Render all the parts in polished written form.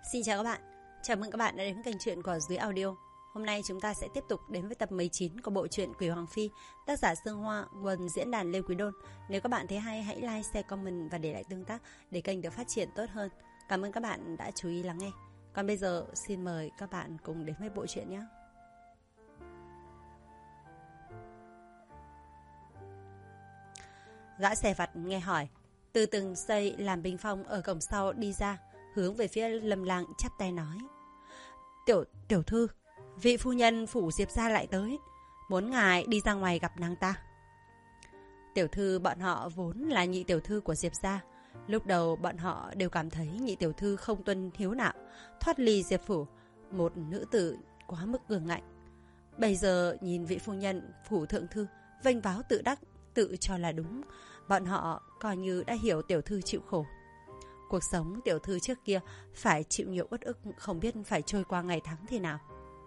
Xin chào các bạn, chào mừng các bạn đã đến với kênh truyện của Dưới Audio. Hôm nay chúng ta sẽ tiếp tục đến với tập 19 của bộ truyện Quỷ Hoàng Phi, tác giả Sương Hoa, nguồn diễn đàn Lê Quý Đôn. Nếu các bạn thấy hay, hãy like, share, comment và để lại tương tác để kênh được phát triển tốt hơn. Cảm ơn các bạn đã chú ý lắng nghe. Còn bây giờ xin mời các bạn cùng đến với bộ truyện nhé. Gã xe vặt nghe hỏi, từ từng xây làm bình phong ở cổng sau đi ra, hướng về phía Lâm Lang chắp tay nói: Tiểu thư, vị phu nhân phủ Diệp gia lại tới, muốn ngài đi ra ngoài gặp nàng ta. Tiểu thư bọn họ vốn là nhị tiểu thư của Diệp gia. Lúc đầu bọn họ đều cảm thấy nhị tiểu thư không tuân hiếu nạo, thoát ly Diệp phủ, một nữ tử quá mức cường ngạnh. Bây giờ nhìn vị phu nhân phủ thượng thư vênh váo tự đắc, tự cho là đúng, bọn họ coi như đã hiểu tiểu thư chịu khổ. Cuộc sống tiểu thư trước kia phải chịu nhiều uất ức, không biết phải trôi qua ngày tháng thế nào.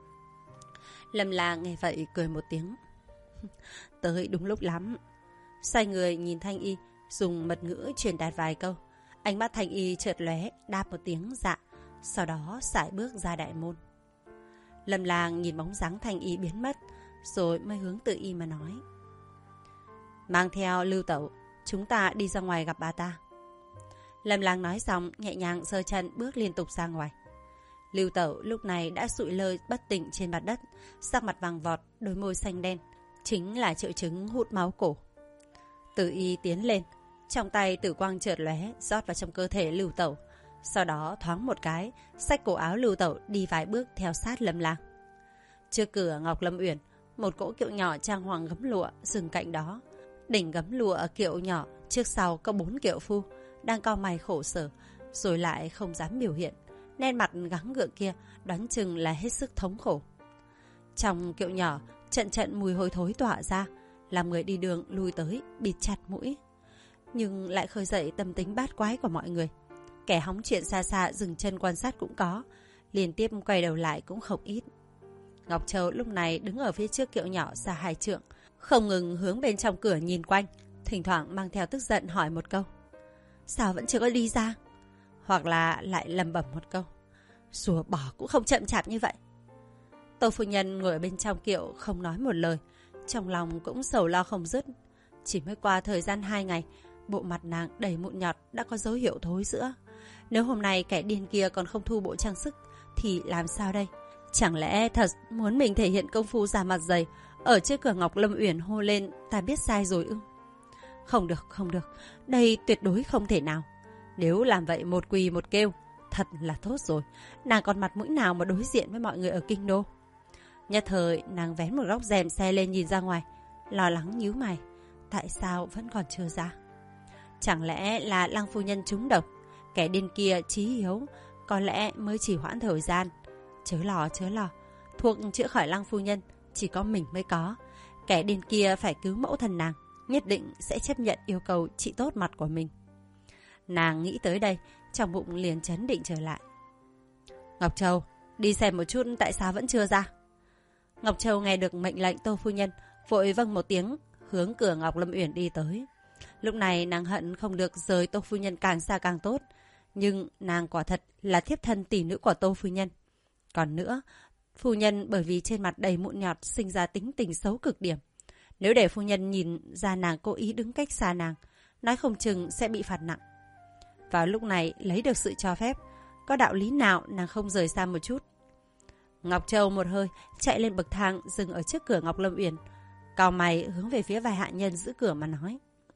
Lâm Lang nghe vậy cười một tiếng. Tới đúng lúc lắm. Xoay người nhìn Thanh Y, dùng mật ngữ truyền đạt vài câu. Ánh mắt Thanh Y chợt lóe, đáp một tiếng dạ, sau đó sải bước ra đại môn. Lâm Lang nhìn bóng dáng Thanh Y biến mất, rồi mới hướng Từ Y mà nói: mang theo Lưu tẩu, chúng ta đi ra ngoài gặp bà ta. Lâm Lang nói xong, nhẹ nhàng giơ chân bước liên tục ra ngoài. Lưu tẩu lúc này đã sụi lơ bất tỉnh trên mặt đất, sắc mặt vàng vọt, đôi môi xanh đen, chính là triệu chứng hút máu cổ. Từ Y tiến lên, trong tay tử quang chợt lóe, rót vào trong cơ thể Lưu tẩu, sau đó thoáng một cái, xách cổ áo Lưu tẩu đi vài bước theo sát Lâm Lang. Trước cửa Ngọc Lâm Uyển, một cỗ kiệu nhỏ trang hoàng gấm lụa dừng cạnh đó. Đỉnh gấm lụa ở kiệu nhỏ, trước sau có 4 kiệu phu đang cau mày khổ sở, rồi lại không dám biểu hiện. Nét mặt gắng gượng kia đoán chừng là hết sức thống khổ. Trong kiệu nhỏ, trận mùi hôi thối tỏa ra, làm người đi đường lùi tới bịt chặt mũi, nhưng lại khơi dậy tâm tính bát quái của mọi người. Kẻ hóng chuyện xa xa dừng chân quan sát cũng có, liên tiếp quay đầu lại cũng không ít. Ngọc Châu lúc này đứng ở phía trước kiệu nhỏ xa 2 trượng, không ngừng hướng bên trong cửa nhìn quanh, thỉnh thoảng mang theo tức giận hỏi một câu: sao vẫn chưa có đi ra? Hoặc là lại lẩm bẩm một câu: rùa bỏ cũng không chậm chạp như vậy. Tô phu nhân ngồi ở bên trong kiệu không nói một lời, trong lòng cũng sầu lo không dứt. Chỉ mới qua thời gian 2 ngày, bộ mặt nàng đầy mụn nhọt đã có dấu hiệu thối rữa. Nếu hôm nay kẻ điên kia còn không thu bộ trang sức thì làm sao đây? Chẳng lẽ thật muốn mình thể hiện công phu ra mặt dày, ở trước cửa Ngọc Lâm Uyển hô lên ta biết sai rồi ư? Không được, đây tuyệt đối không thể nào. Nếu làm vậy một quỳ một kêu, thật là tốt rồi. Nàng còn mặt mũi nào mà đối diện với mọi người ở kinh đô? Nhất thời nàng vén một góc rèm xe lên nhìn ra ngoài, lo lắng nhíu mày. Tại sao vẫn còn chưa ra? Chẳng lẽ là Lăng phu nhân trúng độc? Kẻ điên kia chí hiếu, có lẽ mới chỉ hoãn thời gian. Chớ lo, thuốc chữa khỏi Lăng phu nhân chỉ có mình mới có. Kẻ điên kia phải cứu mẫu thần nàng, nhất định sẽ chấp nhận yêu cầu trị tốt mặt của mình. Nàng nghĩ tới đây, trong bụng liền chấn định trở lại. Ngọc Châu, đi xem một chút tại sao vẫn chưa ra. Ngọc Châu nghe được mệnh lệnh Tô phu nhân, vội vâng một tiếng, hướng cửa Ngọc Lâm Uyển đi tới. Lúc này nàng hận không được rời Tô phu nhân càng xa càng tốt, nhưng nàng quả thật là thiếp thân tỷ nữ của Tô phu nhân. Còn nữa, phu nhân bởi vì trên mặt đầy mụn nhọt sinh ra tính tình xấu cực điểm. Nếu để phu nhân nhìn ra nàng cố ý đứng cách xa nàng, nói không chừng sẽ bị phạt nặng. Vào lúc này lấy được sự cho phép, có đạo lý nào nàng không rời xa một chút? Ngọc Châu một hơi chạy lên bậc thang dừng ở trước cửa Ngọc Lâm Uyển, cau mày hướng về phía vài hạ nhân giữ cửa mà nói: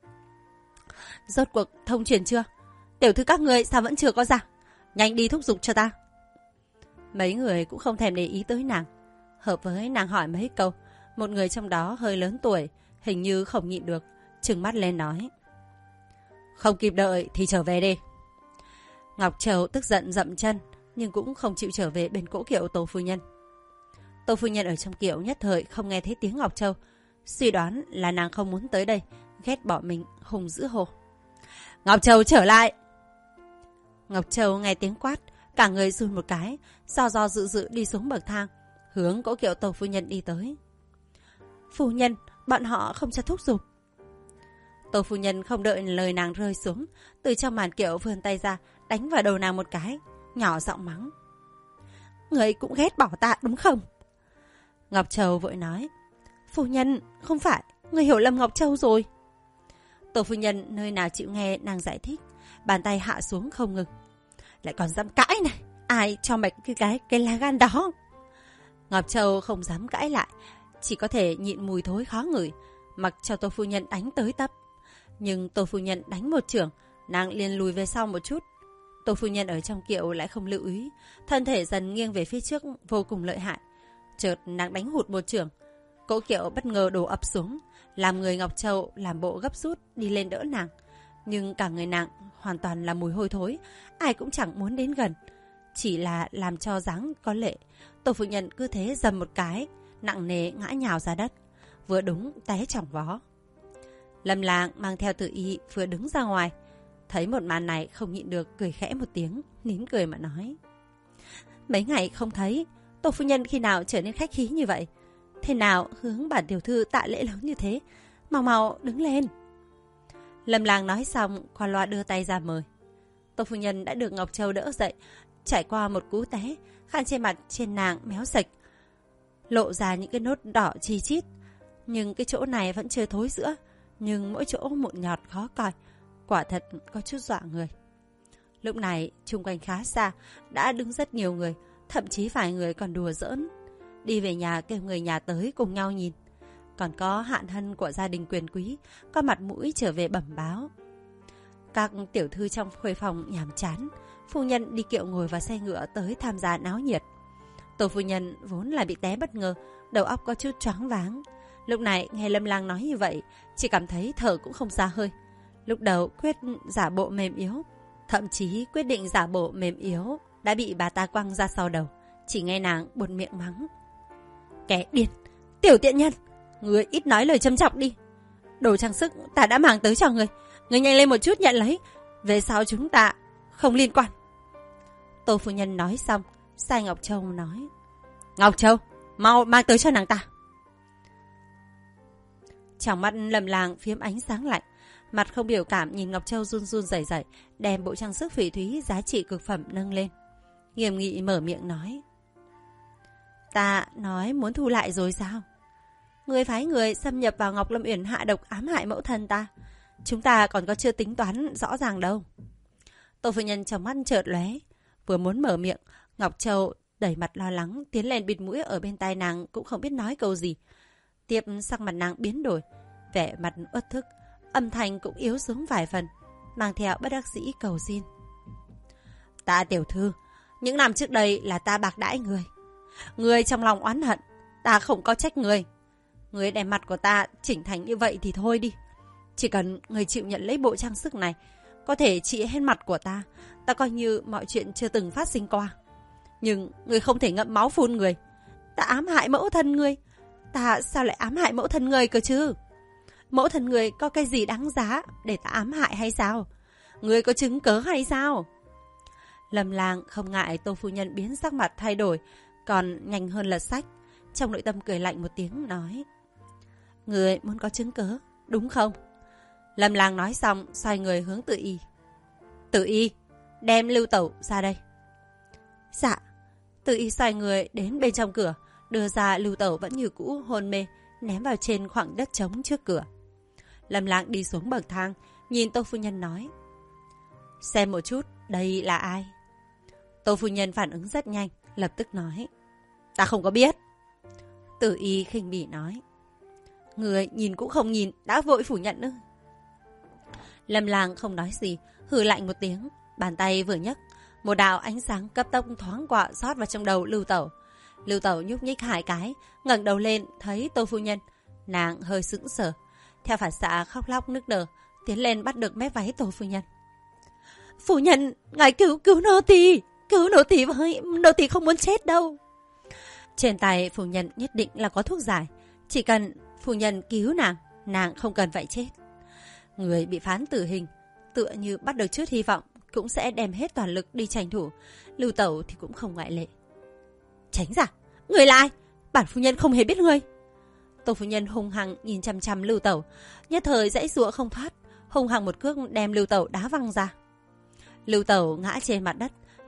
rốt cuộc thông truyền chưa? Tiểu thư các ngươi sao vẫn chưa có ra? Nhanh đi thúc giục cho ta. Mấy người cũng không thèm để ý tới nàng. Hợp với nàng hỏi mấy câu, một người trong đó hơi lớn tuổi, hình như không nhịn được, trừng mắt lên nói: không kịp đợi thì trở về đi. Ngọc Châu tức giận dậm chân, nhưng cũng không chịu trở về bên cỗ kiệu Tô phu nhân. Tô phu nhân ở trong kiệu nhất thời không nghe thấy tiếng Ngọc Châu, suy đoán là nàng không muốn tới đây, ghét bỏ mình, hùng dữ hồ: Ngọc Châu trở lại! Ngọc Châu nghe tiếng quát, cả người run một cái, do dự đi xuống bậc thang, hướng cỗ kiệu Tô phu nhân đi tới. Phu nhân, bọn họ không cho thúc giục. Tô phu nhân không đợi lời nàng rơi xuống, từ trong màn kiệu vươn tay ra, đánh vào đầu nàng một cái, nhỏ giọng mắng. Người cũng ghét bỏ ta đúng không? Ngọc Châu vội nói. Phu nhân, không phải, người hiểu lầm Ngọc Châu rồi. Tô phu nhân nơi nào chịu nghe nàng giải thích, bàn tay hạ xuống không ngừng. Lại còn dám cãi này, ai cho mày cái lá gan đó? Ngọc Châu không dám cãi lại, chỉ có thể nhịn mùi thối khó ngửi, mặc cho Tô phu nhân đánh tới tấp. Nhưng Tô phu nhân đánh một chưởng, nàng liền lùi về sau một chút. Tô phu nhân ở trong kiệu lại không lưu ý, thân thể dần nghiêng về phía trước vô cùng lợi hại. Chợt nàng đánh hụt một chưởng, cỗ kiệu bất ngờ đổ ập xuống, làm người Ngọc Châu làm bộ gấp rút đi lên đỡ nàng. Nhưng cả người nàng hoàn toàn là mùi hôi thối, ai cũng chẳng muốn đến gần. Chỉ là làm cho dáng có lệ, Tô phu nhân cứ thế dầm một cái, nặng nề ngã nhào ra đất, vừa đúng té chỏng vó. Lâm Lang mang theo Tử Y vừa đứng ra ngoài, thấy một màn này không nhịn được cười khẽ một tiếng, nín cười mà nói. Mấy ngày không thấy, Tô phu nhân khi nào trở nên khách khí như vậy? Thế nào hướng bản tiểu thư tạ lễ lớn như thế? Mau mau đứng lên. Lâm Lang nói xong, qua loa đưa tay ra mời. Tô phu nhân đã được Ngọc Châu đỡ dậy, trải qua một cú té, khăn trên mặt trên nàng méo sạch, lộ ra những cái nốt đỏ chi chít. Nhưng cái chỗ này vẫn chưa thối rữa, nhưng mỗi chỗ mụn nhọt khó coi, quả thật có chút dọa người. Lúc này chung quanh khá xa đã đứng rất nhiều người, thậm chí vài người còn đùa giỡn. Đi về nhà kêu người nhà tới cùng nhau nhìn. Còn có hạn hân của gia đình quyền quý có mặt mũi trở về bẩm báo. Các tiểu thư trong khuê phòng nhàm chán, phu nhân đi kiệu ngồi vào xe ngựa tới tham gia náo nhiệt. Tô phu nhân vốn là bị té bất ngờ, đầu óc có chút choáng váng. Lúc này nghe Lâm Lang nói như vậy, chỉ cảm thấy thở cũng không ra hơi. Lúc đầu quyết giả bộ mềm yếu, thậm chí quyết định giả bộ mềm yếu đã bị bà ta quăng ra sau đầu. Chỉ nghe nàng buột miệng mắng. Kẻ điên, tiểu tiện nhân, ngươi ít nói lời châm chọc đi. Đồ trang sức ta đã mang tới cho ngươi, ngươi nhanh lên một chút nhận lấy, về sau chúng ta không liên quan. Tô phu nhân nói xong, sai Ngọc Châu nói. Ngọc Châu, mau mang tới cho nàng ta. Trong mắt Lâm Lang phiếm ánh sáng lạnh, mặt không biểu cảm nhìn Ngọc Châu run run rẩy rẩy, đem bộ trang sức phỉ thúy giá trị cực phẩm nâng lên, nghiêm nghị mở miệng nói. Ta nói muốn thu lại rồi sao? Người phái người xâm nhập vào Ngọc Lâm Uyển hạ độc ám hại mẫu thân ta, chúng ta còn có chưa tính toán rõ ràng đâu. Tô phu nhân trong mắt chợt lóe, vừa muốn mở miệng, Ngọc Châu đẩy mặt lo lắng tiến lên bịt mũi ở bên tai nàng, cũng không biết nói câu gì. Tiếp sắc mặt nàng biến đổi, vẻ mặt uất thức, âm thanh cũng yếu xuống vài phần, mang theo bất đắc dĩ cầu xin. Ta tiểu thư, những năm trước đây là ta bạc đãi người. Người trong lòng oán hận, ta không có trách người. Người đem mặt của ta chỉnh thành như vậy thì thôi đi. Chỉ cần người chịu nhận lấy bộ trang sức này, có thể trị hết mặt của ta, ta coi như mọi chuyện chưa từng phát sinh qua. Nhưng người không thể ngậm máu phun người. Ta ám hại mẫu thân người. Ta sao lại ám hại mẫu thân người cơ chứ? Mẫu thân người có cái gì đáng giá để ta ám hại hay sao? Người có chứng cớ hay sao? Lâm Lang không ngại Tô phu nhân biến sắc mặt thay đổi, còn nhanh hơn lật sách. Trong nội tâm cười lạnh một tiếng nói. Người muốn có chứng cớ, đúng không? Lâm Lang nói xong, xoay người hướng Tử Y. Tử Y, đem Lưu Tẩu ra đây. Dạ. Tử Y xoay người đến bên trong cửa, đưa ra Lưu Tẩu vẫn như cũ hôn mê, ném vào trên khoảng đất trống trước cửa. Lâm Lang đi xuống bậc thang, nhìn Tô phu nhân nói. Xem một chút, đây là ai? Tô phu nhân phản ứng rất nhanh, lập tức nói. Ta không có biết. Tử Y khinh bỉ nói. Người nhìn cũng không nhìn, đã vội phủ nhận ư? Lâm Lang không nói gì, hừ lạnh một tiếng, bàn tay vừa nhấc, một đạo ánh sáng cấp tốc thoáng qua rót vào trong đầu Lưu Tẩu. Lưu Tẩu nhúc nhích hai cái, ngẩng đầu lên thấy Tô phu nhân, nàng hơi sững sờ, theo phản xạ khóc lóc nức nở, tiến lên bắt được mép váy Tô phu nhân. Phu nhân, ngài cứu nô tỳ, cứu nô tỳ với, nô tỳ không muốn chết đâu. Trên tay phu nhân nhất định là có thuốc giải, chỉ cần phu nhân cứu nàng không cần phải chết. Người bị phán tử hình, tựa như bắt được chút hy vọng, cũng sẽ đem hết toàn lực đi tranh thủ. Lưu Tẩu thì cũng không ngoại lệ. Tránh ra, người là ai? Bản phu nhân không hề biết người. Tô phu nhân hung hăng nhìn chăm chăm Lưu Tẩu, nhất thời giãy giụa không thoát, hung hăng một cước đem Lưu Tẩu đá văng ra. Lưu Tẩu ngã trên mặt đất,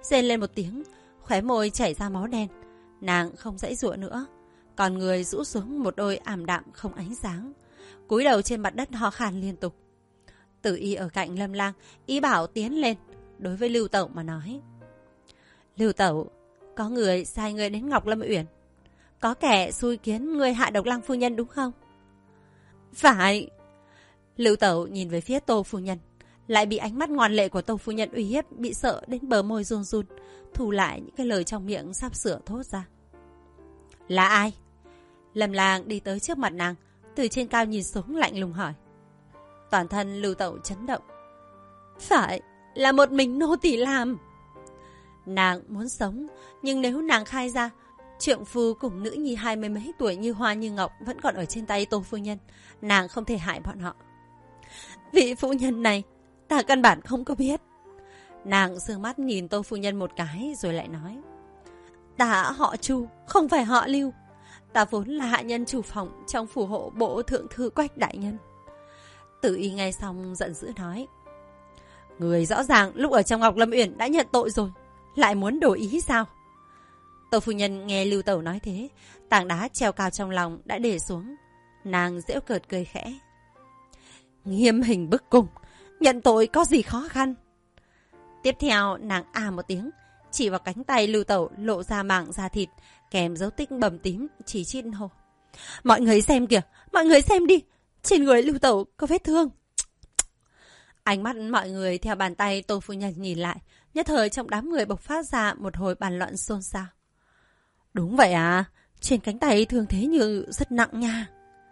rên lên một tiếng, khóe môi chảy ra máu đen. Nàng không giãy giụa nữa, còn người rũ xuống một đôi ảm đạm không ánh sáng, cúi đầu trên mặt đất ho khan liên tục. Tử Y ở cạnh Lâm Lang ý bảo tiến lên, đối với Lưu Tẩu mà nói: Lưu Tẩu, có người sai người đến Ngọc Lâm Uyển, có kẻ xui khiến người hạ độc Lăng phu nhân đúng không? Phải. Lưu Tẩu nhìn về phía Tô phu nhân, lại bị ánh mắt ngoan lệ của Tô phu nhân uy hiếp, bị sợ đến bờ môi run run, thu lại những cái lời trong miệng sắp sửa thốt ra. Là ai? Lâm Lang đi tới trước mặt nàng, từ trên cao nhìn xuống lạnh lùng hỏi. Toàn thân Lưu Tẩu chấn động. Phải, là một mình nô tỳ làm. Nàng muốn sống, nhưng nếu nàng khai ra trượng phu cùng nữ nhi 20 mấy tuổi như hoa như ngọc vẫn còn ở trên tay Tô phu nhân, nàng không thể hại bọn họ. Vị phu nhân này, ta căn bản không có biết. Nàng sương mắt nhìn Tô phu nhân một cái rồi lại nói: Ta họ Chu, không phải họ Lưu. Ta vốn là hạ nhân chủ phòng trong phủ hộ bộ thượng thư Quách đại nhân. Tử Y nghe xong giận dữ nói: Người rõ ràng lúc ở trong Ngọc Lâm Uyển đã nhận tội rồi, lại muốn đổi ý sao? Tô phu nhân nghe Lưu Tẩu nói thế, tảng đá treo cao trong lòng đã để xuống. Nàng giễu cợt cười khẽ: Nghiêm hình bức cung, nhận tội có gì khó khăn? Tiếp theo nàng một tiếng, chỉ vào cánh tay Lưu Tẩu lộ ra mảng da thịt kèm dấu tích bầm tím, chỉ chít hô: Mọi người xem kìa, mọi người xem đi, trên người Lưu Tẩu có vết thương. Ánh mắt mọi người theo bàn tay Tô phu nhân nhìn lại, nhất thời trong đám người bộc phát ra một hồi bàn luận xôn xao. Đúng vậy à, trên cánh tay thương thế như rất nặng nha.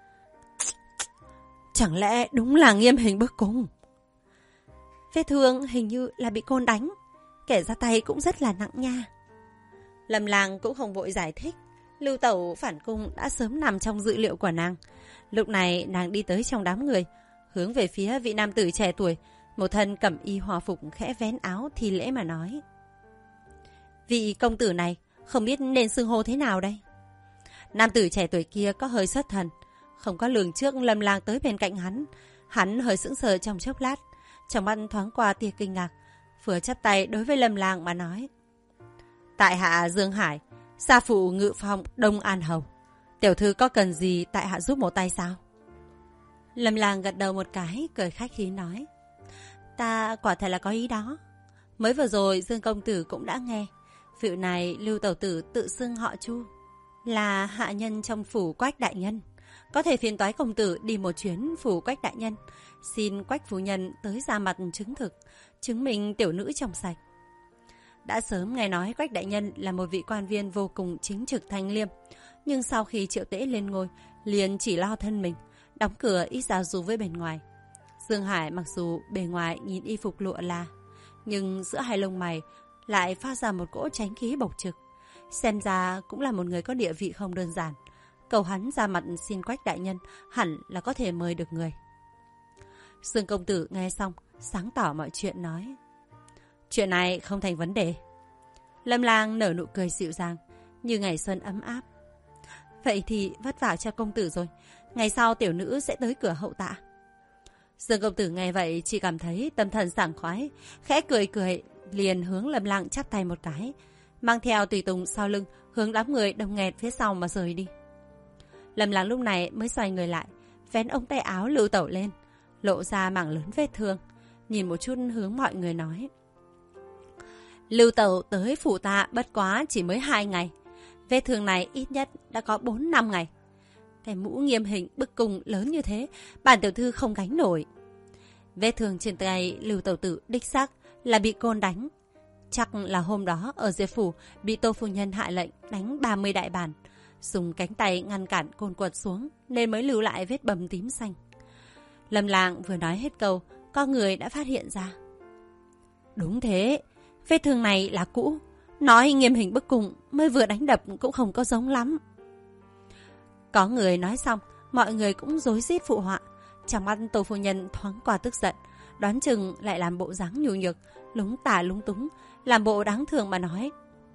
Chẳng lẽ đúng là nghiêm hình bức cung? Vết thương hình như là bị côn đánh, kẻ ra tay cũng rất là nặng nha. Lâm Lang cũng không vội giải thích, Lưu Tẩu phản cung đã sớm nằm trong dự liệu của nàng. Lúc này nàng đi tới trong đám người, hướng về phía vị nam tử trẻ tuổi, một thân cẩm y hòa phục khẽ vén áo thi lễ mà nói: Vị công tử này không biết nên xưng hô thế nào đây? Nam tử trẻ tuổi kia có hơi xuất thần, không có lường trước Lâm Lang tới bên cạnh hắn. Hắn hơi sững sờ trong chốc lát, trong mắt thoáng qua tia kinh ngạc, vừa chắp tay đối với Lâm Lang mà nói: Tại hạ Dương Hải, gia phụ ngự phong Đông An Hầu. Tiểu thư có cần gì tại hạ giúp một tay sao? Lâm Lang gật đầu một cái, cười khách khí nói: Ta quả thật là có ý đó. Mới vừa rồi Dương công tử cũng đã nghe, vị này Lưu tẩu tử tự xưng họ Chu, là hạ nhân trong phủ Quách đại nhân. Có thể phiền toái công tử đi một chuyến phủ Quách đại nhân, xin Quách phu nhân tới ra mặt chứng thực, chứng minh tiểu nữ trong sạch. Đã sớm nghe nói Quách đại nhân là một vị quan viên vô cùng chính trực thanh liêm, nhưng sau khi Triệu Tễ lên ngôi, liền chỉ lo thân mình, đóng cửa ít giao du với bên ngoài. Dương Hải mặc dù bề ngoài nhìn y phục lụa là, nhưng giữa hai lông mày lại phát ra một cỗ tránh khí bộc trực, xem ra cũng là một người có địa vị không đơn giản. Cầu hắn ra mặt xin Quách đại nhân hẳn là có thể mời được người. Dương công tử nghe xong, sáng tỏ mọi chuyện nói: Chuyện này không thành vấn đề. Lâm Lang nở nụ cười dịu dàng, như ngày xuân ấm áp. Vậy thì vất vả cho công tử rồi, ngày sau tiểu nữ sẽ tới cửa hậu tạ. Dương công tử nghe vậy chỉ cảm thấy tâm thần sảng khoái, khẽ cười cười, liền hướng Lâm Lang chắp tay một cái, mang theo tùy tùng sau lưng, hướng đám người đông nghẹt phía sau mà rời đi. Lâm Lang lúc này mới xoay người lại, vén ống tay áo Lưu tẩu lên, lộ ra mảng lớn vết thương, nhìn một chút hướng mọi người nói: Lưu tẩu tới phủ ta bất quá chỉ mới 2 ngày, vết thương này ít nhất đã có 4-5 ngày. Cái mũ nghiêm hình bức cung lớn như thế, bản tiểu thư không gánh nổi. Vết thương trên tay Lưu tẩu tử đích xác là bị côn đánh. Chắc là hôm đó ở Diệp phủ bị Tô phu nhân hạ lệnh đánh 30 đại bản, dùng cánh tay ngăn cản côn quật xuống nên mới lưu lại vết bầm tím xanh. Lâm Lang vừa nói hết câu, có người đã phát hiện ra. Đúng thế, vết thương này là cũ, nói nghiêm hình bức cung mới vừa đánh đập cũng không có giống lắm. Có người nói xong, mọi người cũng rối rít phụ họa. Trong mắt Tô phu nhân thoáng qua tức giận, đoán chừng lại làm bộ dáng nhu nhược, lúng tả lúng túng, làm bộ đáng thương mà nói: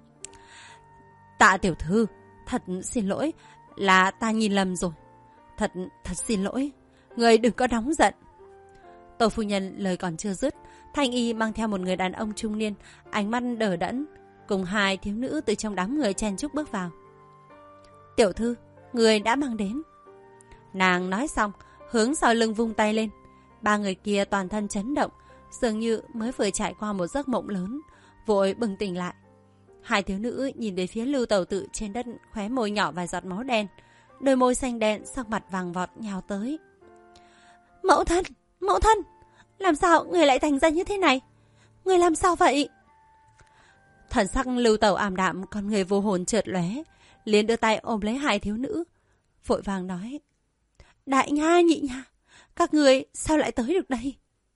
Tạ tiểu thư, thật xin lỗi, là ta nhìn lầm rồi. Thật xin lỗi, người đừng có nóng giận. Tô phu nhân lời còn chưa dứt, Thanh y mang theo một người đàn ông trung niên, ánh mắt đờ đẫn, cùng hai thiếu nữ từ trong đám người chen chúc bước vào. Tiểu thư, người đã mang đến. Nàng nói xong, hướng sau lưng vung tay lên. Ba người kia toàn thân chấn động, dường như mới vừa trải qua một giấc mộng lớn, vội bừng tỉnh lại. Hai thiếu nữ nhìn về phía Lưu Tẩu Tử trên đất, khóe môi nhỏ vài giọt máu đen, đôi môi xanh đen, sắc mặt vàng vọt nhào tới. Mẫu thân, mẫu thân, làm sao người lại thành ra như thế này? Người làm sao vậy? Thần sắc Lưu Tẩu ảm đạm, con người vô hồn chợt lóe, liền đưa tay ôm lấy hai thiếu nữ, vội vàng nói: Đại nha, nhị nha, các người sao lại tới được đây?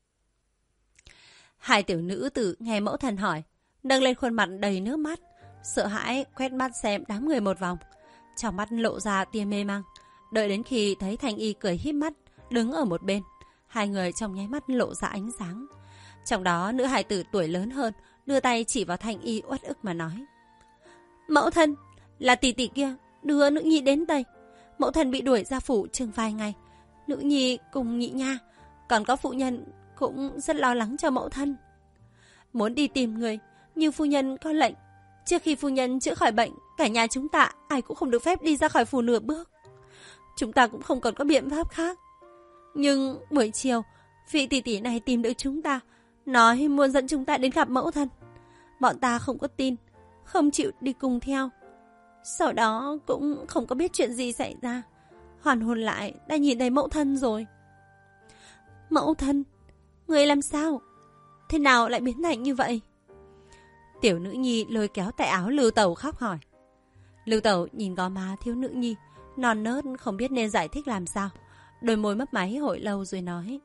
Hai tiểu nữ tử nghe mẫu thần hỏi, nâng lên khuôn mặt đầy nước mắt, sợ hãi quét mắt xem đám người một vòng, trong mắt lộ ra tia mê mang. Đợi đến khi thấy Thanh y cười híp mắt đứng ở một bên, hai người trong nháy mắt lộ ra ánh sáng. Trong đó nữ hài tử tuổi lớn hơn đưa tay chỉ vào Thanh y uất ức mà nói: Mẫu thân, là tỷ tỷ kia đưa nữ nhi đến đây. Mẫu thân bị đuổi ra phủ chừng vài ngày, nữ nhi cùng nhị nha, còn có phụ nhân cũng rất lo lắng cho mẫu thân, muốn đi tìm người, nhưng phu nhân có lệnh, trước khi phu nhân chữa khỏi bệnh, cả nhà chúng ta ai cũng không được phép đi ra khỏi phủ nửa bước. Chúng ta cũng không còn có biện pháp khác. Nhưng buổi chiều, vị tỷ tỷ này tìm được chúng ta, nói muốn dẫn chúng ta đến gặp mẫu thân. Bọn ta không có tin, không chịu đi cùng theo. Sau đó cũng không có biết chuyện gì xảy ra, hoàn hồn lại đã nhìn thấy mẫu thân rồi. Mẫu thân, người làm sao? Thế nào lại biến thành như vậy? Tiểu nữ nhi lôi kéo tay áo Lưu Tẩu khóc hỏi. Lưu Tẩu nhìn gò má thiếu nữ nhi, non nớt không biết nên giải thích làm sao, đôi môi mấp máy hồi lâu rồi nói: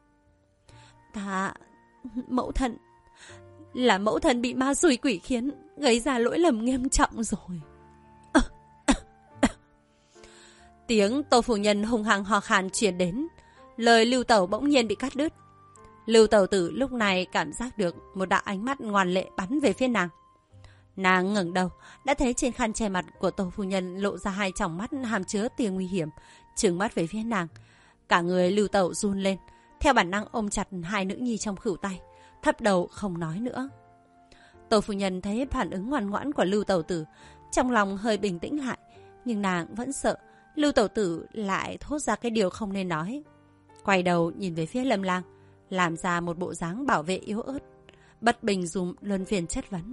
Mẫu thân, là mẫu thân bị ma xui quỷ khiến, gây ra lỗi lầm nghiêm trọng rồi. Tiếng Tô phu nhân hùng hăng ho khan truyền đến, lời Lưu Tẩu bỗng nhiên bị cắt đứt. Lưu Tẩu Tử lúc này cảm giác được một đạo ánh mắt ngoan lệ bắn về phía nàng. Nàng ngẩng đầu, đã thấy trên khăn che mặt của Tô phu nhân lộ ra hai tròng mắt hàm chứa tia nguy hiểm, trừng mắt về phía nàng. Cả người Lưu Tẩu run lên, theo bản năng ôm chặt hai nữ nhi trong khuỷu tay, thấp đầu không nói nữa. Tô phu nhân thấy phản ứng ngoan ngoãn của Lưu Tẩu Tử, trong lòng hơi bình tĩnh lại, nhưng nàng vẫn sợ Lưu Tẩu Tử lại thốt ra cái điều không nên nói. Quay đầu nhìn về phía Lâm Lang, làm ra một bộ dáng bảo vệ yếu ớt, bất bình dùng luân phiền chất vấn.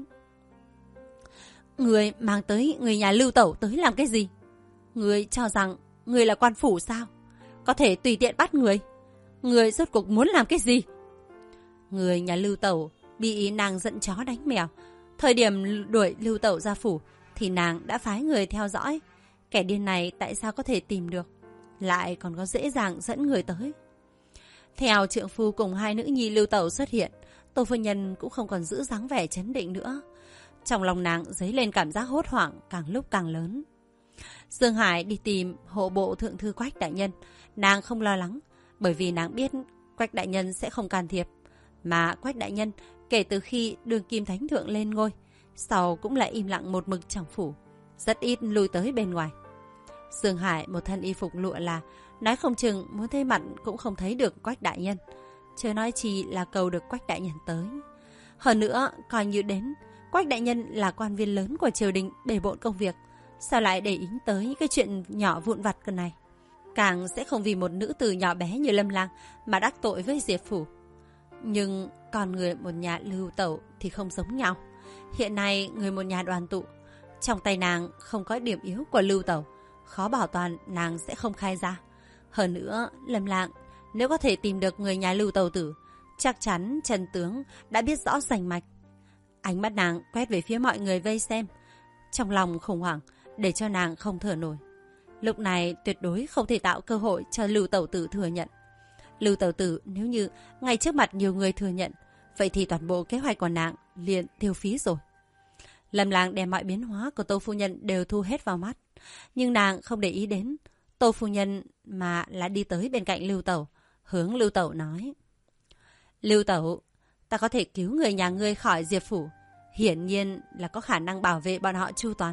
Người mang tới người nhà Lưu Tẩu tới làm cái gì? Người cho rằng người là quan phủ sao? Có thể tùy tiện bắt người? Người rốt cuộc muốn làm cái gì? Người nhà Lưu Tẩu bị nàng giận chó đánh mèo. Thời điểm đuổi Lưu Tẩu ra phủ thì nàng đã phái người theo dõi. Kẻ điên này tại sao có thể tìm được, lại còn có dễ dàng dẫn người tới? Theo trượng phu cùng hai nữ nhi Lưu Tẩu xuất hiện, Tô phu nhân cũng không còn giữ dáng vẻ trấn định nữa. Trong lòng nàng dấy lên cảm giác hốt hoảng càng lúc càng lớn. Dương Hải đi tìm hộ bộ thượng thư Quách đại nhân, nàng không lo lắng, bởi vì nàng biết Quách đại nhân sẽ không can thiệp. Mà Quách đại nhân kể từ khi đương kim thánh thượng lên ngôi, sau cũng lại im lặng một mực trong phủ, rất ít lui tới bên ngoài. Dương Hải một thân y phục lụa là, nói không chừng muốn thấy mặt cũng không thấy được Quách đại nhân, chớ nói chi là cầu được Quách đại nhân tới. Hơn nữa, coi như đến, Quách đại nhân là quan viên lớn của triều đình, bề bộn công việc, sao lại để ý tới cái chuyện nhỏ vụn vặt cần này? Càng sẽ không vì một nữ tử nhỏ bé như Lâm Lang mà đắc tội với Diệp phủ. Nhưng còn người một nhà Lưu Tẩu thì không giống nhau. Hiện nay người một nhà đoàn tụ, trong tay nàng không có điểm yếu của Lưu Tẩu, khó bảo toàn nàng sẽ không khai ra. Hơn nữa, Lâm Lang nếu có thể tìm được người nhà Lưu Tẩu Tử, chắc chắn Trần tướng đã biết rõ rành mạch. Ánh mắt nàng quét về phía mọi người vây xem, trong lòng khủng hoảng để cho nàng không thở nổi. Lúc này tuyệt đối không thể tạo cơ hội cho Lưu Tẩu Tử thừa nhận. Lưu Tẩu Tử nếu như ngay trước mặt nhiều người thừa nhận, vậy thì toàn bộ kế hoạch của nàng liền tiêu phí rồi. Lâm Lang đem mọi biến hóa của Tô phu nhân đều thu hết vào mắt, nhưng nàng không để ý đến Tô phu nhân mà là đi tới bên cạnh Lưu Tẩu, hướng Lưu Tẩu nói: Lưu Tẩu, ta có thể cứu người nhà ngươi khỏi Diệp phủ, hiển nhiên là có khả năng bảo vệ bọn họ chu toàn.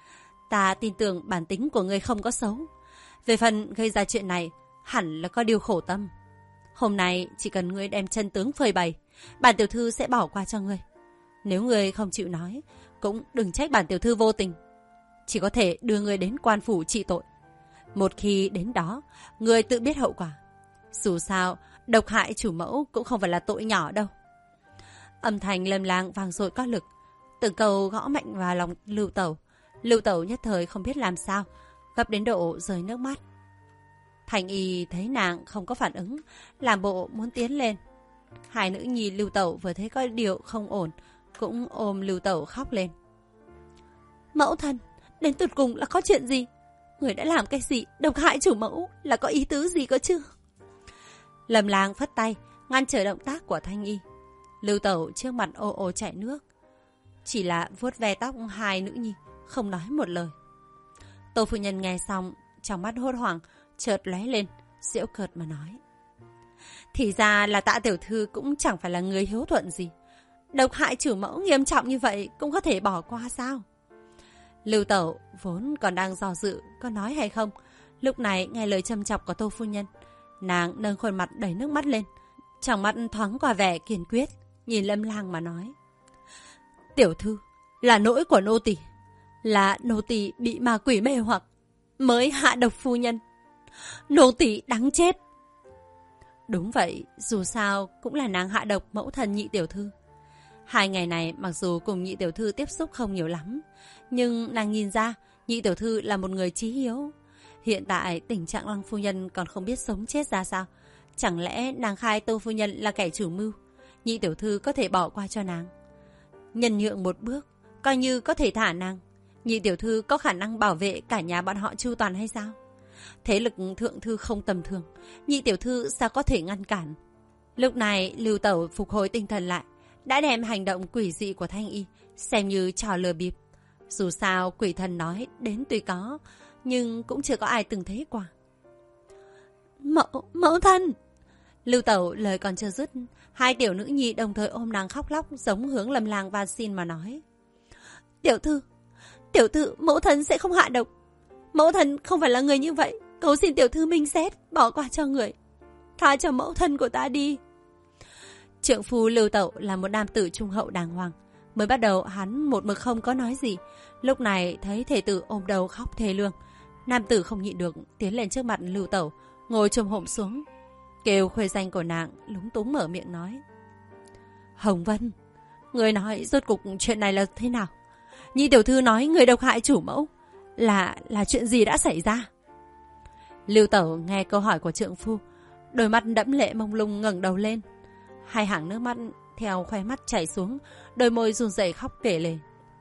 Ta tin tưởng bản tính của ngươi không có xấu, về phần gây ra chuyện này hẳn là có điều khổ tâm. Hôm nay chỉ cần ngươi đem chân tướng phơi bày, bản tiểu thư sẽ bỏ qua cho ngươi. Nếu ngươi không chịu nói, cũng đừng trách bản tiểu thư vô tình. Chỉ có thể đưa ngươi đến quan phủ trị tội. Một khi đến đó, ngươi tự biết hậu quả. Dù sao, độc hại chủ mẫu cũng không phải là tội nhỏ đâu. Âm thanh Lâm Lang vang dội có lực, từng câu gõ mạnh vào lòng Lưu Tẩu. Lưu Tẩu nhất thời không biết làm sao, gấp đến độ rơi nước mắt. Thành Y thấy nàng không có phản ứng, làm bộ muốn tiến lên. Hai nữ nhi Lưu Tẩu vừa thấy có điều không ổn, cũng ôm Lưu Tẩu khóc lên. Mẫu thân, đến tụt cùng là có chuyện gì? Người đã làm cái gì độc hại chủ mẫu, là có ý tứ gì cơ chứ? Lâm Lang phất tay, ngăn trở động tác của Thanh Y. Lưu Tẩu trước mặt ô ô chảy nước, chỉ là vuốt ve tóc hai nữ nhi, không nói một lời. Tô phu nhân nghe xong, trong mắt hốt hoảng, chợt lóe lên, giễu cợt mà nói. Thì ra là Tạ tiểu thư cũng chẳng phải là người hiếu thuận gì. Độc hại chủ mẫu nghiêm trọng như vậy cũng có thể bỏ qua sao? Lưu Tẩu vốn còn đang do dự có nói hay không, lúc này nghe lời châm chọc của Tô phu nhân, nàng nâng khuôn mặt đầy nước mắt lên, trong mắt thoáng qua vẻ kiên quyết, nhìn Lâm Lang mà nói. Tiểu thư, là lỗi của nô tỳ, là nô tỳ bị ma quỷ mê hoặc mới hạ độc phu nhân. Nô tỳ đáng chết. Đúng vậy, dù sao cũng là nàng hạ độc mẫu thân Nhị tiểu thư. 2 ngày này mặc dù cùng Nhị tiểu thư tiếp xúc không nhiều lắm, nhưng nàng nhìn ra Nhị tiểu thư là một người chí hiếu. Hiện tại tình trạng Lăng phu nhân còn không biết sống chết ra sao. Chẳng lẽ nàng khai Tô phu nhân là kẻ chủ mưu, Nhị tiểu thư có thể bỏ qua cho nàng? Nhân nhượng một bước, coi như có thể thả nàng, Nhị tiểu thư có khả năng bảo vệ cả nhà bọn họ chu toàn hay sao? Thế lực thượng thư không tầm thường, Nhị tiểu thư sao có thể ngăn cản? Lúc này Lưu Tẩu phục hồi tinh thần lại, đã đem hành động quỷ dị của Thanh Y xem như trò lừa bịp. Dù sao quỷ thần nói đến tuy có, nhưng cũng chưa có ai từng thấy qua. Mẫu thân! Lưu Tẩu lời còn chưa dứt, hai tiểu nữ nhi đồng thời ôm nàng khóc lóc, giống hướng Lâm Lang van xin mà nói. Tiểu thư, mẫu thân sẽ không hạ độc. Mẫu thân không phải là người như vậy, cầu xin tiểu thư minh xét, bỏ qua cho người. Tha cho mẫu thân của ta đi. Trượng phu Lưu Tẩu là một nam tử trung hậu đàng hoàng. Mới bắt đầu hắn một mực không có nói gì, lúc này thấy thể tử ôm đầu khóc thê lương. Nam tử không nhịn được, tiến lên trước mặt Lưu Tẩu, ngồi chồm hổm xuống, kêu khuê danh của nàng, lúng túng mở miệng nói. Hồng Vân, người nói rốt cục chuyện này là thế nào? Nhị tiểu thư nói người độc hại chủ mẫu, là chuyện gì đã xảy ra? Lưu Tẩu nghe câu hỏi của trượng phu, đôi mắt đẫm lệ mông lung ngẩng đầu lên, hai hàng nước mắt theo khóe mắt chảy xuống, đôi môi run rẩy khóc kể lể.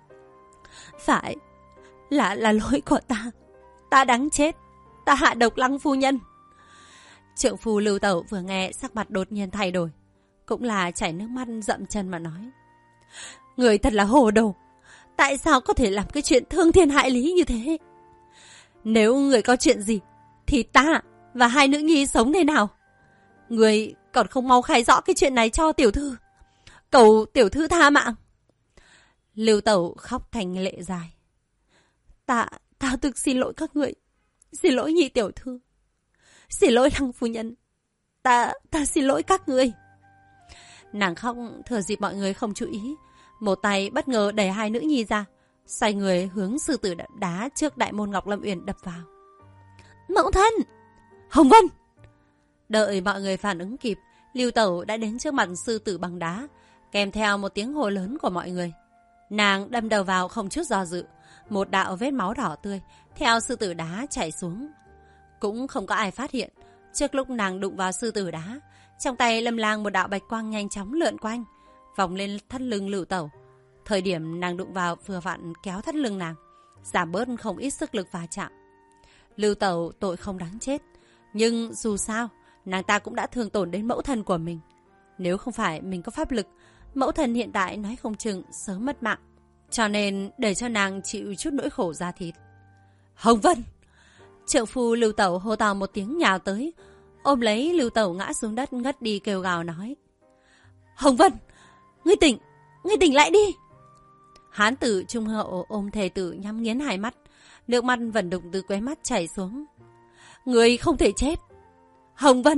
Phải, là lỗi của ta đáng chết, ta hạ độc Lăng phu nhân. Trượng phu Lưu Tẩu vừa nghe sắc mặt đột nhiên thay đổi, cũng là chảy nước mắt dậm chân mà nói. Người thật là hồ đồ, tại sao có thể làm cái chuyện thương thiên hại lý như thế? Nếu người có chuyện gì, thì ta và hai nữ nhi sống thế nào? Người còn không mau khai rõ cái chuyện này cho tiểu thư, cầu tiểu thư tha mạng. Lưu Tẩu khóc thành lệ dài. Ta thực xin lỗi các người, xin lỗi Nhị tiểu thư, xin lỗi Lăng phu nhân, ta xin lỗi các người. Nàng khóc thừa dịp mọi người không chú ý, một tay bất ngờ đẩy hai nữ nhi ra, xoay người hướng sư tử đá trước đại môn Ngọc Lâm Uyển đập vào. Mẫu thân! Hồng Vân! Đợi mọi người phản ứng kịp, Lưu Tẩu đã đến trước mặt sư tử bằng đá, kèm theo một tiếng hô lớn của mọi người. Nàng đâm đầu vào không chút do dự, một đạo vết máu đỏ tươi theo sư tử đá chảy xuống. Cũng không có ai phát hiện, trước lúc nàng đụng vào sư tử đá, trong tay Lâm Lang một đạo bạch quang nhanh chóng lượn quanh, vòng lên thắt lưng Lưu Tẩu. Thời điểm nàng đụng vào vừa vặn kéo thắt lưng nàng, giảm bớt không ít sức lực va chạm. Lưu Tẩu tội không đáng chết, nhưng dù sao nàng ta cũng đã thương tổn đến mẫu thân của mình. Nếu không phải mình có pháp lực, mẫu thân hiện tại nói không chừng sớm mất mạng, cho nên để cho nàng chịu chút nỗi khổ da thịt. Hồng Vân! Trượng phu Lưu Tẩu hô to một tiếng nhào tới, ôm lấy Lưu Tẩu ngã xuống đất ngất đi kêu gào nói. Hồng Vân! Ngươi tỉnh lại đi! Hán tử trung hậu ôm thề tử nhắm nghiến hai mắt, nước mắt vẫn đục từ khóe mắt chảy xuống. Ngươi không thể chết! Hồng Vân!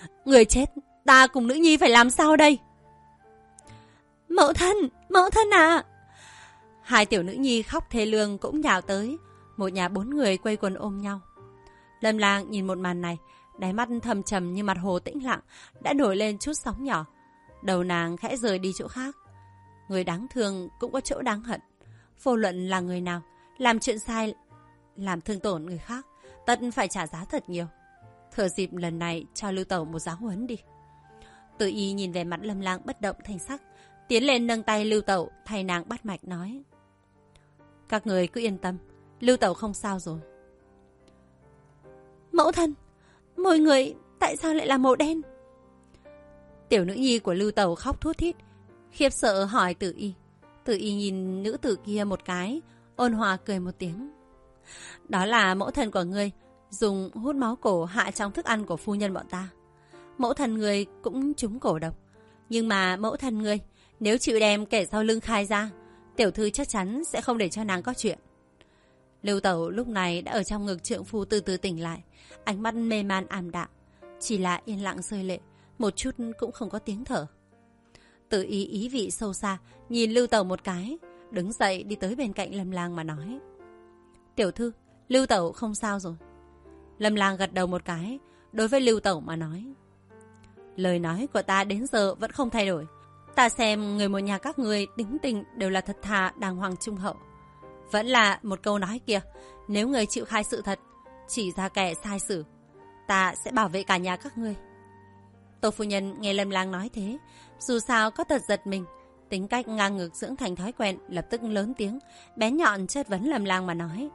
Người chết, ta cùng nữ nhi phải làm sao đây? Mẫu thân à! Hai tiểu nữ nhi khóc thê lương cũng nhào tới. Một nhà 4 người quây quần ôm nhau. Lâm Lang nhìn một màn này, đáy mắt thầm trầm như mặt hồ tĩnh lặng, đã nổi lên chút sóng nhỏ. Đầu nàng khẽ rời đi chỗ khác. Người đáng thương cũng có chỗ đáng hận. Vô luận là người nào, làm chuyện sai, làm thương tổn người khác, tất phải trả giá thật nhiều. Thừa dịp lần này cho Lưu Tẩu một giáo huấn đi. Từ Y nhìn về mặt Lâm Lang bất động thanh sắc, tiến lên nâng tay Lưu Tẩu thay nàng bắt mạch nói: các người cứ yên tâm, Lưu Tẩu không sao rồi. Mẫu thân, môi người tại sao lại là màu đen? Tiểu nữ nhi của Lưu Tẩu khóc thút thít, khiếp sợ hỏi Từ Y. Từ Y nhìn nữ tử kia một cái, ôn hòa cười một tiếng. Đó là mẫu thân của ngươi dùng hút máu cổ hạ trong thức ăn của phu nhân bọn ta. Mẫu thân ngươi cũng trúng cổ độc. Nhưng mà mẫu thân ngươi, nếu chịu đem kẻ sau lưng khai ra, tiểu thư chắc chắn sẽ không để cho nàng có chuyện. Lưu Tẩu lúc này đã ở trong ngực trượng phu từ từ tỉnh lại, ánh mắt mê man ảm đạm, chỉ là yên lặng rơi lệ, một chút cũng không có tiếng thở. Từ Y ý vị sâu xa nhìn Lưu Tẩu một cái, đứng dậy đi tới bên cạnh Lâm Lang mà nói: tiểu thư, Lưu Tẩu không sao rồi. Lâm Lang gật đầu một cái, đối với Lưu Tẩu mà nói: lời nói của ta đến giờ vẫn không thay đổi. Ta xem người một nhà các ngươi tính tình đều là thật thà, đàng hoàng trung hậu. Vẫn là một câu nói kia, nếu người chịu khai sự thật, chỉ ra kẻ sai xử, ta sẽ bảo vệ cả nhà các ngươi. Tô phu nhân nghe Lâm Lang nói thế, dù sao có tật giật mình, tính cách ngang ngược dưỡng thành thói quen, lập tức lớn tiếng, bén nhọn chất vấn Lâm Lang mà nói: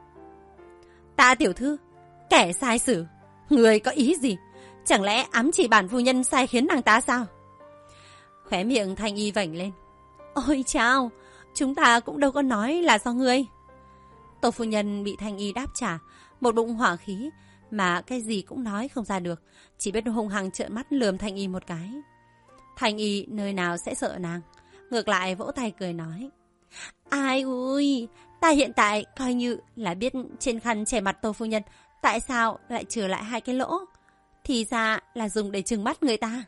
Tạ tiểu thư, kẻ sai xử, người có ý gì? Chẳng lẽ ám chỉ bản phu nhân sai khiến nàng ta sao? Khóe miệng Thanh Y vảnh lên: ôi chao, chúng ta cũng đâu có nói là do ngươi. Tô phu nhân bị Thanh Y đáp trả, một bụng hỏa khí mà cái gì cũng nói không ra được, chỉ biết hung hăng trợn mắt lườm Thanh Y một cái. Thanh Y nơi nào sẽ sợ nàng, ngược lại vỗ tay cười nói: ai ui, ta hiện tại coi như là biết trên khăn che mặt Tô phu nhân tại sao lại chừa lại 2 cái lỗ, thì ra là dùng để trừng mắt người ta.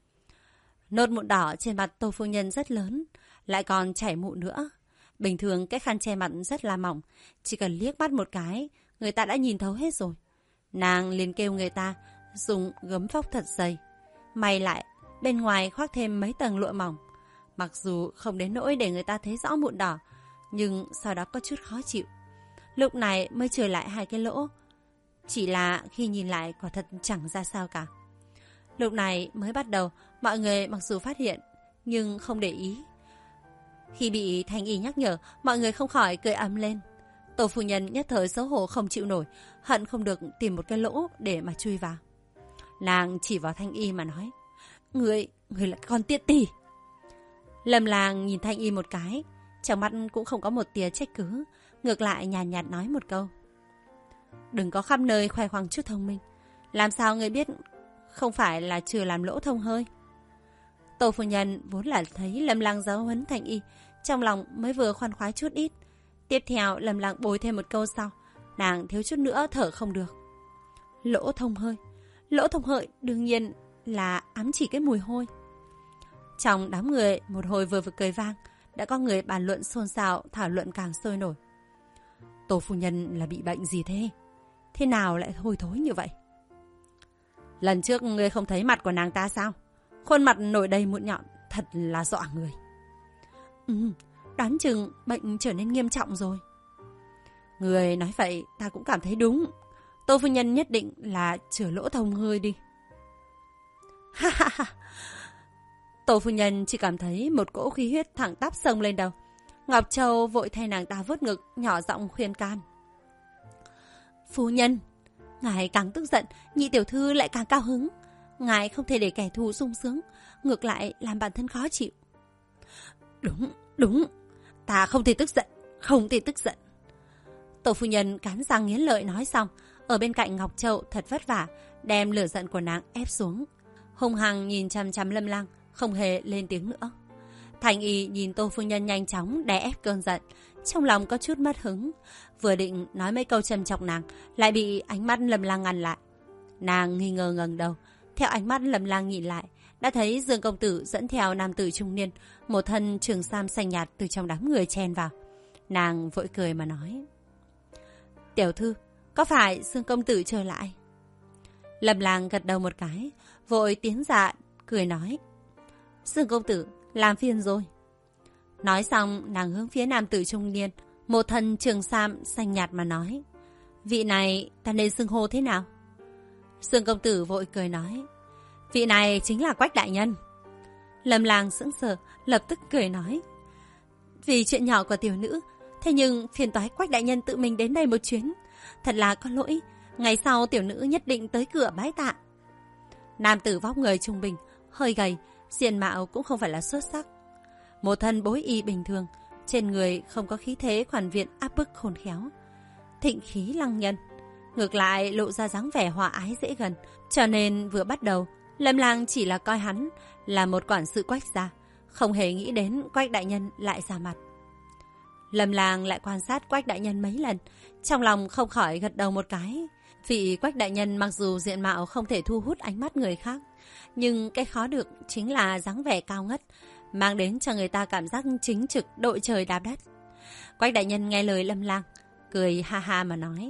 Nốt mụn đỏ trên mặt Tô phu nhân rất lớn, lại còn chảy mụn nữa. Bình thường cái khăn che mặt rất là mỏng, chỉ cần liếc mắt một cái, người ta đã nhìn thấu hết rồi. Nàng liền kêu người ta dùng gấm phốc thật dày, may lại bên ngoài khoác thêm mấy tầng lụa mỏng. Mặc dù không đến nỗi để người ta thấy rõ mụn đỏ, nhưng sau đó có chút khó chịu. Lúc này mới chừa lại 2 cái lỗ, chỉ là khi nhìn lại quả thật chẳng ra sao cả. Lúc này mới bắt đầu, mọi người mặc dù phát hiện nhưng không để ý. Khi bị Thanh Y nhắc nhở, mọi người không khỏi cười ầm lên. Tô phu nhân nhất thời xấu hổ không chịu nổi, hận không được tìm một cái lỗ để mà chui vào. Nàng chỉ vào Thanh Y mà nói: Người là con tiện tỷ. Lâm Lang nhìn Thanh Y một cái, trong mắt cũng không có một tia trách cứ, ngược lại nhàn nhạt nói một câu: đừng có khắp nơi khoe khoang chút thông minh, làm sao người biết không phải là chưa làm lỗ thông hơi. Tô phu nhân vốn là thấy Lâm Lang giáo huấn Thanh Y, trong lòng mới vừa khoan khoái chút ít. Tiếp theo Lâm Lang bồi thêm một câu sau, nàng thiếu chút nữa thở không được. Lỗ thông hơi, lỗ thông hơi đương nhiên là ám chỉ cái mùi hôi. Trong đám người một hồi vừa cười vang, đã có người bàn luận xôn xao, thảo luận càng sôi nổi. Tô phu nhân là bị bệnh gì thế? Thế nào lại hôi thối như vậy? Lần trước ngươi không thấy mặt của nàng ta sao? Khuôn mặt nổi đầy mụn nhọn, thật là dọa người. Đoán chừng bệnh trở nên nghiêm trọng rồi. Người nói vậy ta cũng cảm thấy đúng. Tô phu nhân nhất định là chữa lỗ thông hơi đi. Ha ha ha. Tô phu nhân chỉ cảm thấy một cỗ khí huyết thẳng tắp xông lên đầu. Ngọc Châu vội thay nàng ta vuốt ngực, nhỏ giọng khuyên can. Phu nhân, ngài càng tức giận, nhị tiểu thư lại càng cao hứng. Ngài không thể để kẻ thù sung sướng, ngược lại làm bản thân khó chịu. Đúng, ta không thể tức giận. Tổ phu nhân cắn răng nghiến lợi nói xong, ở bên cạnh Ngọc Châu thật vất vả đem lửa giận của nàng ép xuống, hung hăng nhìn chằm chằm Lâm Lang, không hề lên tiếng nữa. Thanh Y nhìn Tô phu nhân nhanh chóng đè ép cơn giận, trong lòng có chút mất hứng, vừa định nói mấy câu châm chọc nàng, lại bị ánh mắt Lâm Lang ngăn lại. Nàng nghi ngờ ngẩng đầu, Theo ánh mắt Lâm Lang nhìn lại, đã thấy Dương công tử dẫn theo nam tử trung niên, một thân trường sam xanh nhạt từ trong đám người chen vào. Nàng vội cười mà nói: Tiểu thư, có phải Dương công tử trở lại? Lâm Lang gật đầu một cái, vội tiến ra cười nói: Dương công tử, làm phiền rồi. Nói xong, nàng hướng phía nam tử trung niên, một thân trường sam xanh nhạt mà nói: Vị này ta nên xưng hô thế nào? Dương công tử vội cười nói: Vị này chính là Quách đại nhân. Lâm Lang sững sờ, lập tức cười nói: Vì chuyện nhỏ của tiểu nữ, thế nhưng phiền toái Quách đại nhân tự mình đến đây một chuyến. Thật là có lỗi, ngày sau tiểu nữ nhất định tới cửa bái tạ. Nam tử vóc người trung bình, hơi gầy, diện mạo cũng không phải là xuất sắc. Một thân bối y bình thường, trên người không có khí thế khoản viện áp bức khôn khéo, thịnh khí lăng nhân, ngược lại lộ ra dáng vẻ hòa ái dễ gần. Cho nên vừa bắt đầu, Lâm Lang chỉ là coi hắn là một quản sự Quách gia, không hề nghĩ đến Quách đại nhân lại ra mặt. Lâm Lang lại quan sát Quách đại nhân mấy lần, trong lòng không khỏi gật đầu một cái. Vị Quách đại nhân mặc dù diện mạo không thể thu hút ánh mắt người khác, nhưng cái khó được chính là dáng vẻ cao ngất, mang đến cho người ta cảm giác chính trực đội trời đạp đất. Quách đại nhân nghe lời Lâm Lang, cười ha ha mà nói: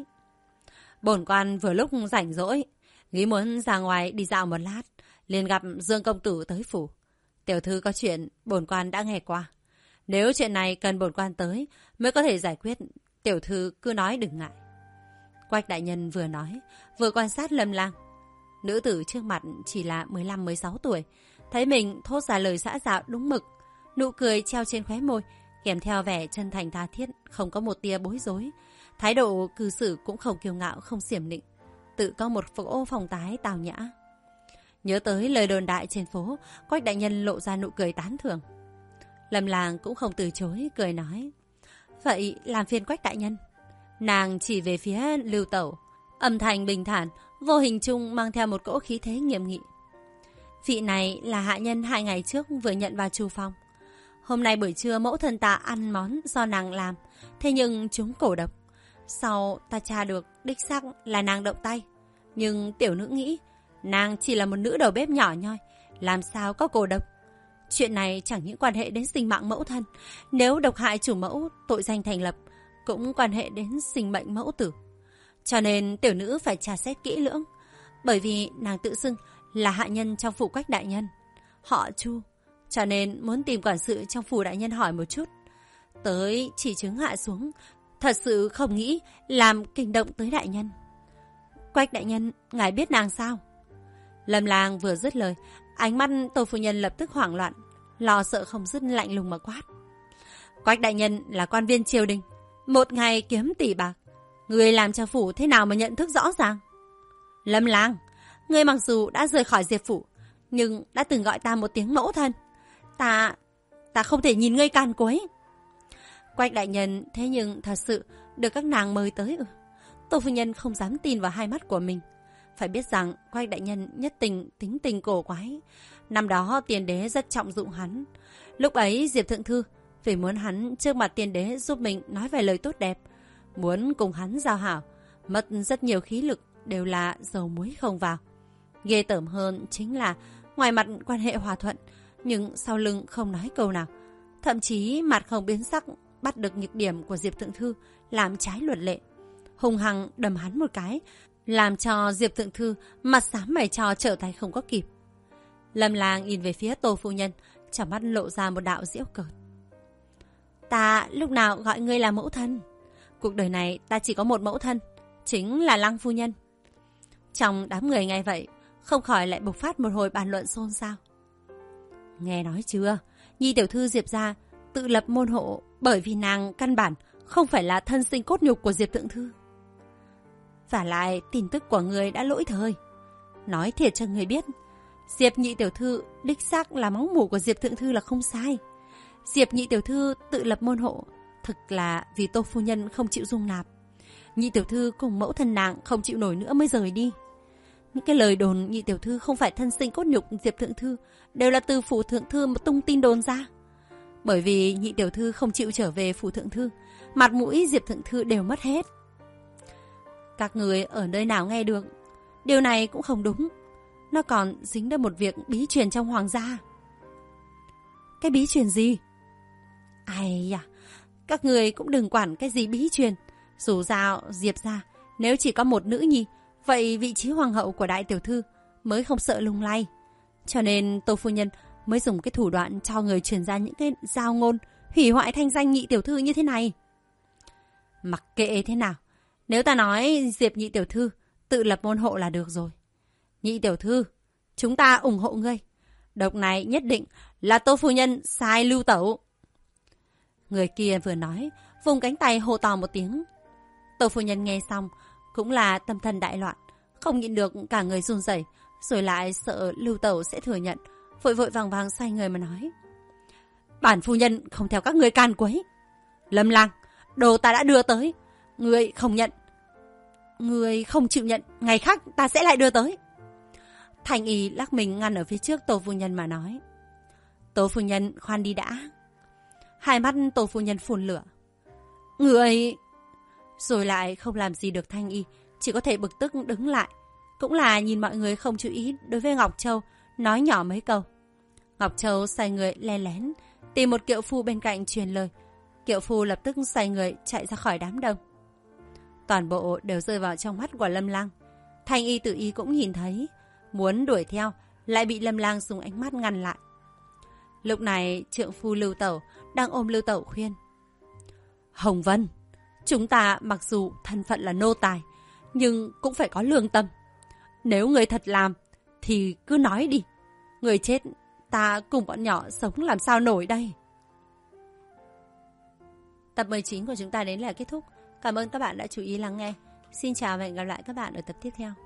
Bổn quan vừa lúc rảnh rỗi, nghĩ muốn ra ngoài đi dạo một lát, liền gặp Dương công tử tới phủ. Tiểu thư có chuyện bổn quan đã nghe qua, nếu chuyện này cần bổn quan tới mới có thể giải quyết, tiểu thư cứ nói đừng ngại. Quách đại nhân vừa nói, vừa quan sát Lâm Lang. Nữ tử trước mặt chỉ là 15-16 tuổi, thấy mình thốt ra lời xã giao đúng mực, nụ cười treo trên khóe môi, kèm theo vẻ chân thành tha thiết, không có một tia bối rối. Thái độ cư xử cũng không kiêu ngạo, không xiểm nịnh, tự có một phố phong tái tào nhã. Nhớ tới lời đồn đại trên phố, Quách đại nhân lộ ra nụ cười tán thưởng. Lâm Lang cũng không từ chối, cười nói: Vậy làm phiền Quách đại nhân. Nàng chỉ về phía Lưu Tẩu, âm thanh bình thản, vô hình chung mang theo một cỗ khí thế nghiêm nghị. Vị này là hạ nhân 2 ngày trước vừa nhận vào Chu Phong. Hôm nay buổi trưa mẫu thân ta ăn món do nàng làm, thế nhưng chúng cổ độc. Sau ta tra được đích xác là nàng động tay, nhưng tiểu nữ nghĩ nàng chỉ là một nữ đầu bếp nhỏ nhoi, làm sao có cổ độc. Chuyện này chẳng những quan hệ đến sinh mạng mẫu thân, nếu độc hại chủ mẫu, tội danh thành lập, cũng quan hệ đến sinh mệnh mẫu tử. Cho nên tiểu nữ phải tra xét kỹ lưỡng, bởi vì nàng tự xưng là hạ nhân trong phủ Quách đại nhân, họ Chu, cho nên muốn tìm quản sự trong phủ đại nhân hỏi một chút. Tới chỉ chứng hạ xuống, thật sự không nghĩ làm kinh động tới đại nhân. Quách đại nhân, ngài biết nàng sao? Lâm Lang vừa dứt lời, ánh mắt Tô phu nhân lập tức hoảng loạn, lo sợ không dứt lạnh lùng mà quát: Quách đại nhân là quan viên triều đình, một ngày kiếm tỷ bạc, người làm cho phủ thế nào mà nhận thức rõ ràng? Lâm Lang, người mặc dù đã rời khỏi Diệp phủ, nhưng đã từng gọi ta một tiếng mẫu thân. Ta không thể nhìn ngươi càn quấy. Quách đại nhân thế nhưng thật sự được các nàng mời tới ư? Tô phu nhân không dám tin vào hai mắt của mình. Phải biết rằng Quách đại nhân nhất tình tính tình cổ quái. Năm đó tiên đế rất trọng dụng hắn. Lúc ấy Diệp thượng thư vì muốn hắn trước mặt tiên đế giúp mình nói vài lời tốt đẹp, muốn cùng hắn giao hảo, mất rất nhiều khí lực, đều là dầu muối không vào. Ghê tởm hơn chính là ngoài mặt quan hệ hòa thuận, nhưng sau lưng không nói câu nào, thậm chí mặt không biến sắc, bắt được nhược điểm của Diệp thượng thư làm trái luật lệ, hung hăng đầm hắn một cái, làm cho Diệp thượng thư mặt xám mày cho trở tay không có kịp. Lâm Lang nhìn về phía Tô phu nhân, trong mắt lộ ra một đạo giễu cợt. Ta lúc nào gọi ngươi là mẫu thân? Cuộc đời này ta chỉ có một mẫu thân, chính là Lăng phu nhân. Trong đám người nghe vậy, không khỏi lại bộc phát một hồi bàn luận xôn xao. Nghe nói chưa, Nhi tiểu thư Diệp gia tự lập môn hộ, bởi vì nàng căn bản không phải là thân sinh cốt nhục của Diệp thượng thư. Và lại tin tức của người đã lỗi thời. Nói thiệt cho người biết, Diệp nhị tiểu thư đích xác là máu mủ của Diệp thượng thư là không sai. Diệp nhị tiểu thư tự lập môn hộ thực là vì Tô phu nhân không chịu dung nạp. Nhị tiểu thư cùng mẫu thân nàng không chịu nổi nữa mới rời đi. Những cái lời đồn nhị tiểu thư không phải thân sinh cốt nhục Diệp thượng thư đều là từ phủ thượng thư mà tung tin đồn ra. Bởi vì nhị tiểu thư không chịu trở về phủ thượng thư, mặt mũi Diệp thượng thư đều mất hết. Các người ở nơi nào nghe được? Điều này cũng không đúng. nó còn dính đến một việc bí truyền trong hoàng gia. Cái bí truyền gì? Ai à, các người cũng đừng quản cái gì bí truyền. Dù sao Diệp gia nếu chỉ có một nữ nhi, vậy vị trí hoàng hậu của đại tiểu thư mới không sợ lung lay. Cho nên Tô phu nhân mới dùng cái thủ đoạn cho người truyền ra những cái giao ngôn hủy hoại thanh danh nhị tiểu thư như thế này. Mặc kệ thế nào, nếu ta nói Diệp nhị tiểu thư tự lập môn hộ là được rồi. Nhị tiểu thư, chúng ta ủng hộ ngươi. Độc này nhất định là Tô phu nhân sai Lưu Tẩu. Người kia vừa nói, vùng cánh tay hô to một tiếng. Tô phu nhân nghe xong, cũng là tâm thần đại loạn, không nhịn được cả người run rẩy, rồi lại sợ Lưu Tẩu sẽ thừa nhận, vội vội vàng vàng xoay người mà nói: Bản phu nhân không theo các ngươi can quấy. Lâm Lang, đồ ta đã đưa tới, ngươi không nhận, ngươi không chịu nhận, ngày khác ta sẽ lại đưa tới. Thành Y lắc mình ngăn ở phía trước Tô phu nhân mà nói: Tô phu nhân khoan đi đã. Hai mắt Tô phu nhân phun lửa. Ngươi... Rồi lại không làm gì được Thanh Y, chỉ có thể bực tức đứng lại. Cũng là nhìn mọi người không chú ý đối với Ngọc Châu, nói nhỏ mấy câu. Ngọc Châu xoay người len lén tìm một kiệu phu bên cạnh truyền lời. Kiệu phu lập tức xoay người chạy ra khỏi đám đông. Toàn bộ đều rơi vào trong mắt của Lâm Lang. Thanh Y tự ý cũng nhìn thấy, muốn đuổi theo lại bị Lâm Lang dùng ánh mắt ngăn lại. Lúc này trượng phu Lưu Tẩu đang ôm Lưu Tẩu khuyên: Hồng Vân, chúng ta mặc dù thân phận là nô tài, nhưng cũng phải có lương tâm. Nếu người thật làm thì cứ nói đi. Người chết ta cùng bọn nhỏ sống làm sao nổi đây. Tập 19 của chúng ta đến là kết thúc. Cảm ơn các bạn đã chú ý lắng nghe. Xin chào và hẹn gặp lại các bạn ở tập tiếp theo.